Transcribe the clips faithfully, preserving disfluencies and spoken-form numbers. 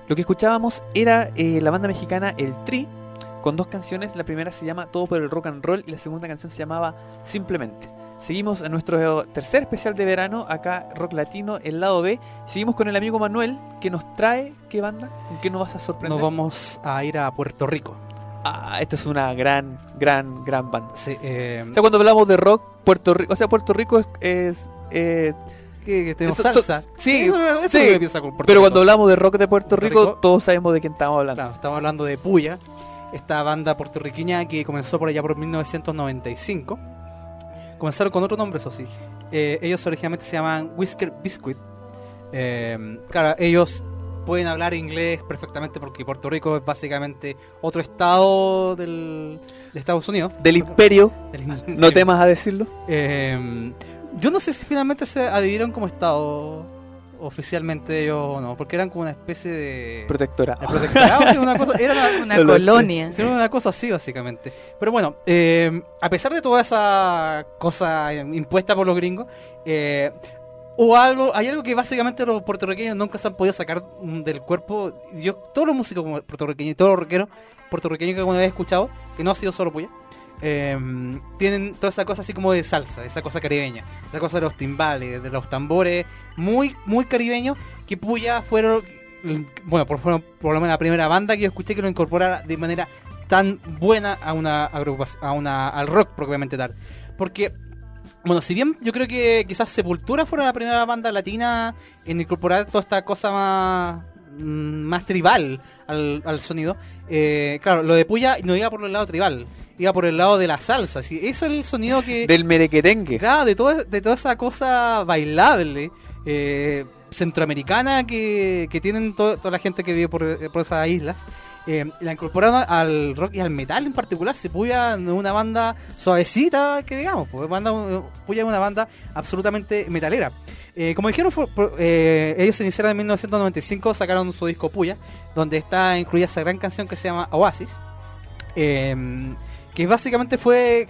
Lo que escuchábamos era eh, la banda mexicana El Tri, con dos canciones. La primera se llama Todo por el Rock and Roll y la segunda canción se llamaba Simplemente. Seguimos en nuestro tercer especial de verano, acá Rock Latino, el lado B. Seguimos con el amigo Manuel, que nos trae, ¿qué banda? ¿Con qué nos vas a sorprender? Nos vamos a ir a Puerto Rico. Ah, esta es una gran, gran, gran banda. Sí, eh, O sea, cuando hablamos de rock, Puerto Rico, o sea, Puerto Rico es... es eh, que, que tenemos eso- salsa. so- sí, eso, eso sí, es lo que piensa con Puerto pero Rico. cuando hablamos de rock de Puerto, Puerto Rico, Rico, todos sabemos de quién estamos hablando. Claro, estamos hablando de Puya, esta banda puertorriqueña que comenzó por allá por mil novecientos noventa y cinco. Comenzaron con otro nombre, eso sí. Eh, ellos originalmente se llaman Whisker Biscuit. Eh, claro, ellos pueden hablar inglés perfectamente porque Puerto Rico es básicamente otro estado del, de Estados Unidos. Del imperio, Del no imperio. temas a decirlo. Eh, yo no sé si finalmente se adhirieron como estado oficialmente ellos o no, porque eran como una especie de... Protectora. de protectorado, sí, una cosa, era una, Una No lo sé. colonia. sí, una cosa así básicamente. Pero bueno, eh, a pesar de toda esa cosa eh, impuesta por los gringos, eh, o algo, hay algo que básicamente los puertorriqueños nunca se han podido sacar mm, del cuerpo. Yo, todos los músicos como puertorriqueños y todos los rockeros puertorriqueños que alguna vez he escuchado, que no ha sido solo Puya, eh, tienen toda esa cosa así como de salsa, esa cosa caribeña, esa cosa de los timbales, de los tambores, muy, muy caribeños, que Puya fueron, bueno, por, fueron por lo menos la primera banda que yo escuché que lo incorporara de manera tan buena a una agrupación, a una, al rock propiamente tal. Porque, bueno, si bien yo creo que quizás Sepultura fuera la primera banda latina en incorporar toda esta cosa más, mm, más tribal al, al sonido, eh, claro, lo de Puya no iba por el lado tribal, iba por el lado de la salsa. ¿Sí? Eso es el sonido que... Del merequetengue. Claro, de, todo, de toda esa cosa bailable, eh, centroamericana que, que tienen to- toda la gente que vive por, por esas islas. Eh, la incorporaron al rock y al metal en particular. Se Puya no es una banda suavecita, que digamos, pues banda, Puya es una banda absolutamente metalera. Eh, como dijeron, fue- por- eh, ellos se iniciaron en mil novecientos noventa y cinco, sacaron su disco Puya, donde está incluida esa gran canción que se llama Oasis. Eh, que básicamente fue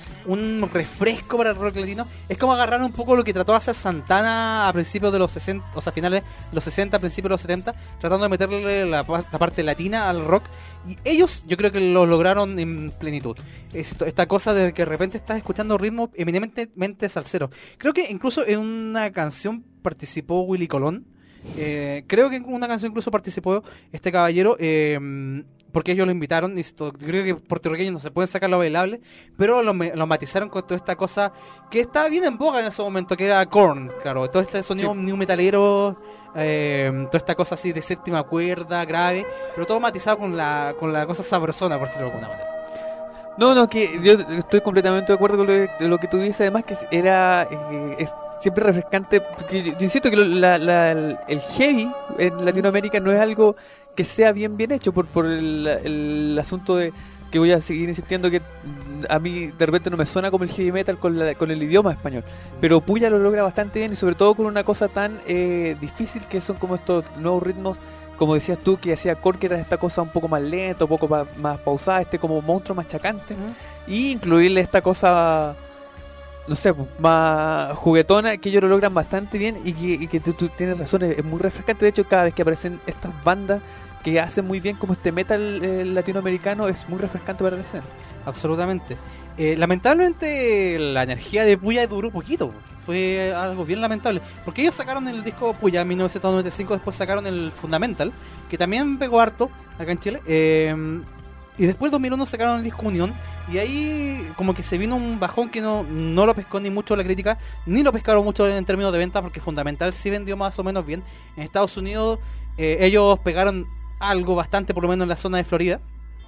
un refresco para el rock latino. Es como agarrar un poco lo que trató de hacer Santana a principios de los sesenta, o sea, finales de los sesenta, principios de los setenta, tratando de meterle la, la parte latina al rock. Y ellos, yo creo que lo lograron en plenitud. Esto- esta cosa de que de repente estás escuchando ritmos eminentemente salseros. Creo que incluso en una canción participó Willy Colón. Eh, creo que en una canción incluso participó este caballero. Eh, porque ellos lo invitaron y esto, creo que puertorriqueños no se pueden sacar lo bailable, pero lo, me- lo matizaron con toda esta cosa que estaba bien en boga en ese momento, que era Korn, claro, todo este sonido Sí. new metalero, eh, toda esta cosa así de séptima cuerda, grave, pero todo matizado con la con la cosa sabrosona, por decirlo de alguna manera. No, no, que yo estoy completamente de acuerdo con lo, que- lo que tú dices, además que era eh, es siempre refrescante, porque yo, yo insisto que lo- la- la- el el heavy en Latinoamérica no es algo que sea bien bien hecho por, por el, el asunto de que voy a seguir insistiendo que mm, a mí de repente no me suena como el heavy metal con, la- con el idioma español, pero Puya lo logra bastante bien y sobre todo con una cosa tan eh, difícil que son como estos nuevos ritmos, como decías tú, que hacía Korn, que era esta cosa un poco más lenta, un poco más, más pausada, este como monstruo machacante, y incluirle esta cosa, no sé, pues, más juguetona, que ellos lo logran bastante bien y que, y que tú, tú tienes razón, es, es muy refrescante. De hecho, cada vez que aparecen estas bandas que hacen muy bien como este metal eh, latinoamericano, es muy refrescante para la escena. Absolutamente. Eh, lamentablemente la energía de Puya duró poquito. Fue algo bien lamentable. Porque ellos sacaron el disco Puya en mil novecientos noventa y cinco, después sacaron el Fundamental, que también pegó harto acá en Chile. Eh, y después en dos mil uno sacaron el disco Unión. Y ahí como que se vino un bajón que no, no lo pescó ni mucho la crítica, ni lo pescaron mucho en términos de venta, porque Fundamental sí vendió más o menos bien. En Estados Unidos eh, ellos pegaron algo bastante, por lo menos en la zona de Florida.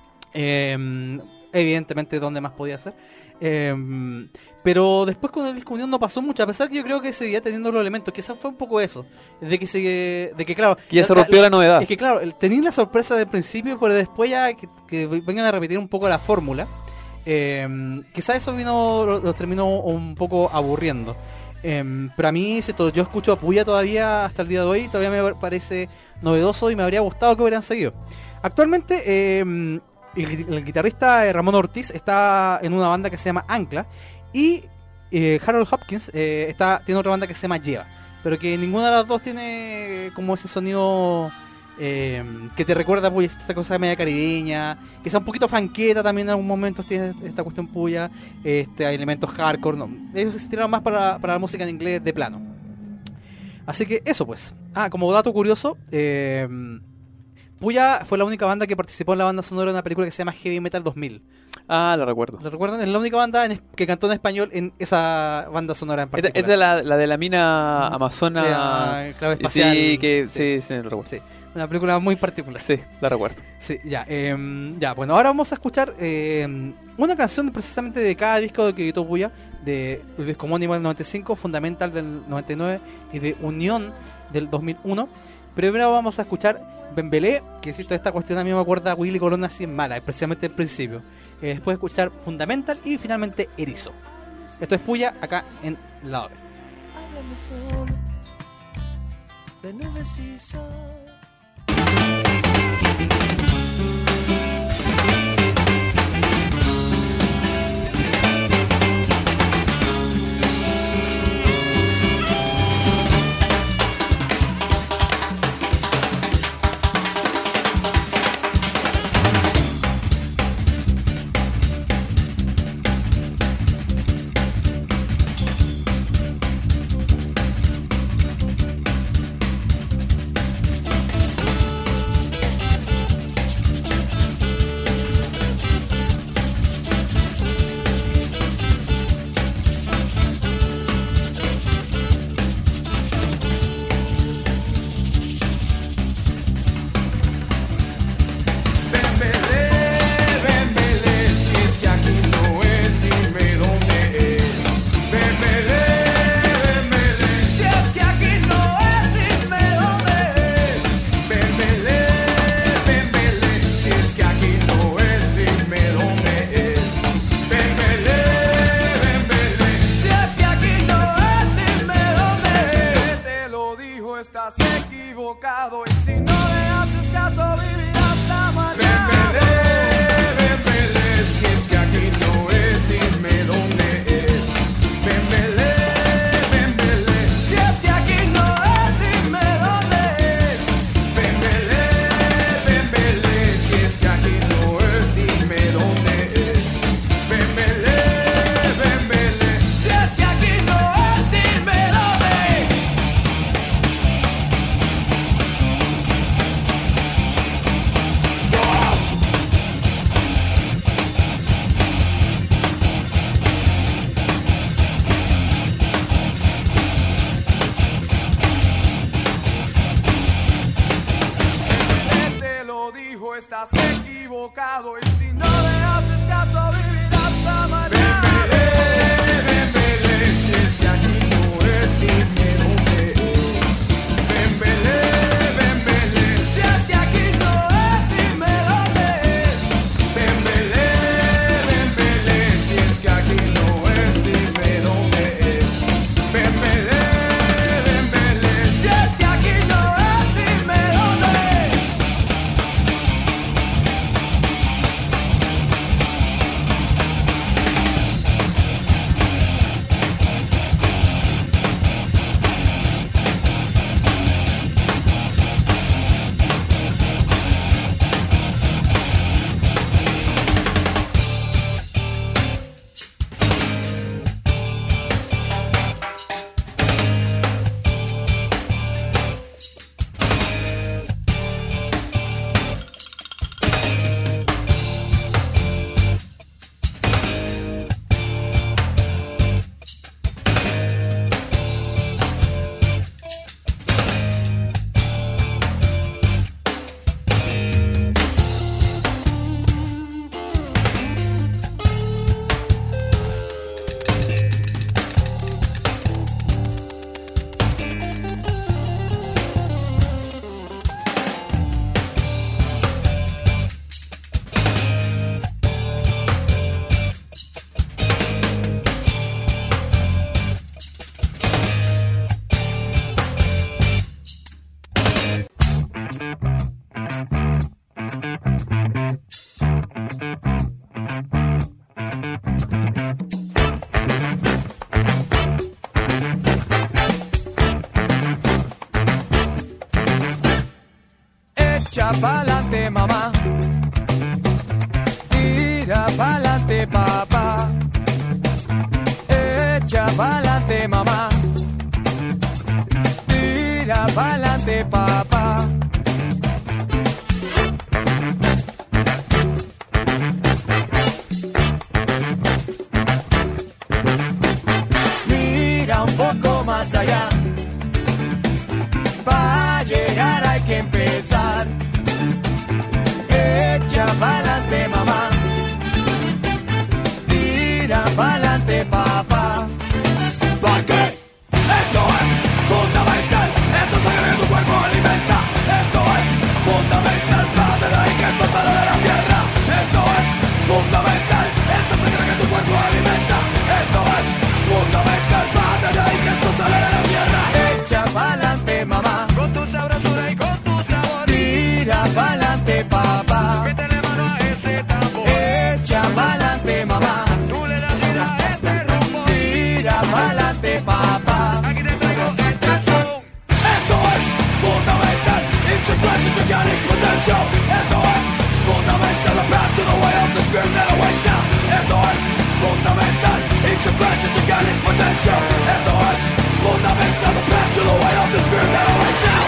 Eh, evidentemente donde más podía ser. Eh, pero después con el disco Unión no pasó mucho, a pesar que yo creo que seguía teniendo los elementos. Quizás fue un poco eso, de que se, de que claro, Que ya se rompió la novedad. es que claro, el- tenían la sorpresa del principio, pero después ya que, que vengan a repetir un poco la fórmula. Eh, quizás eso vino lo, lo terminó un poco aburriendo. Eh, pero a mí, si to- yo escucho a Puya todavía hasta el día de hoy, todavía me parece novedoso y me habría gustado que hubieran seguido. Actualmente, eh, el, el guitarrista eh, Ramón Ortiz está en una banda que se llama Ancla y eh, Harold Hopkins eh, está, tiene otra banda que se llama Lleva, pero que ninguna de las dos tiene como ese sonido eh, que te recuerda pues esta cosa media caribeña, que sea un poquito fanqueta también en algún momento tiene esta cuestión puya, este, hay elementos hardcore, no, ellos se tiraron más para, para la música en inglés de plano. Así que eso pues. Ah, como dato curioso, eh, Puya fue la única banda que participó en la banda sonora de una película que se llama Heavy Metal dos mil. Ah, lo recuerdo. ¿Lo recuerdan? Es la única banda en es- que cantó en español en esa banda sonora en Esta, particular. esta es la, la de la mina amazona. Eh, clave espacial. Sí, que Sí. sí, sí, lo recuerdo. Sí, una película muy particular. Sí, la recuerdo. Sí, ya. eh, ya, bueno, ahora vamos a escuchar eh, una canción precisamente de cada disco que editó Puya, de el disco homónimo del noventa y cinco, Fundamental del noventa y nueve y de Unión del dos mil uno. Primero vamos a escuchar Bembelé, que insisto, esta cuestión a mí me acuerda a Willy Colón así en mala, especialmente al principio. Eh, después escuchar Fundamental y finalmente Erizo. Esto es Puya acá en La Ove. Háblame solo de nubes y sol. Echa pa'lante, mamá. Tira pa'lante, papá. Echa pa'lante, mamá. Tira pa'lante, papá. Mira un poco más allá. Para llegar hay que empezar. Echa pa'lante, mamá. Tira pa'lante, papá. Porque esto es fundamental. Esa sangre que tu cuerpo alimenta. Esto es fundamental. Padre, de ahí que esto sale de la tierra. Esto es fundamental. Esa sangre que tu cuerpo alimenta. Esto es fundamental. Padre, de ahí que esto sale de la tierra. Echa pa'lante, mamá. Con tu sabrosura y con tu sabor. Tira pa'lante, papá. Métele mano a ese tambor. Echa pa'lante, mamá. Tú le das vida a este rumbo. Tira pa'lante, papá. Aquí te traigo este show. Esto es fundamental. It's your pleasure to get potential. Esto es fundamental. The path to the way of the spirit that awakes now. Esto es fundamental. It's your pleasure to get potential. Esto es fundamental. The path to the way of the spirit that awakes now.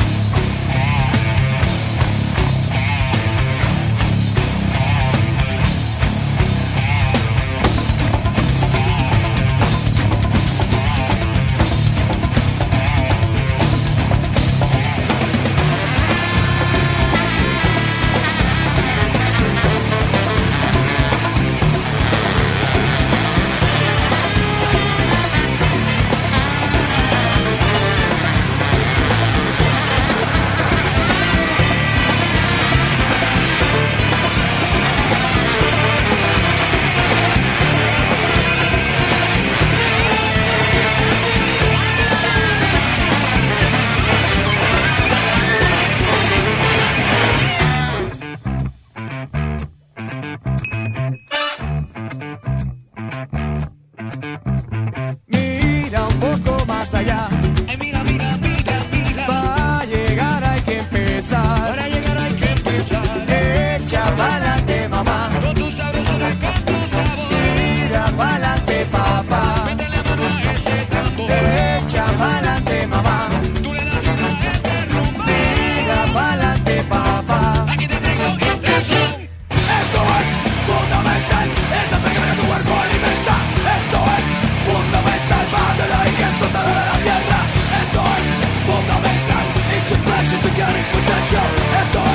Mira un poco más allá. Ay, mira, mira, mira, mira. Para llegar hay que empezar. Para llegar hay que empezar. Echa pa'lante, mamá. Con tu sabrosura y con tu sabor. Tira pa'lante, papá. Métele mano a ese tambor. Echa pa'lante, mamá. Tú le das vida a este rumbo. Tira pa'lante, papá. Aquí te traigo este show. Esto es fundamental. Esta sangre que tu cuerpo alimenta. Esto es fundamental. Padre, de ahí que esto sale de la tierra. Esto es fundamental. It's your flesh, it's a getting potential. Esto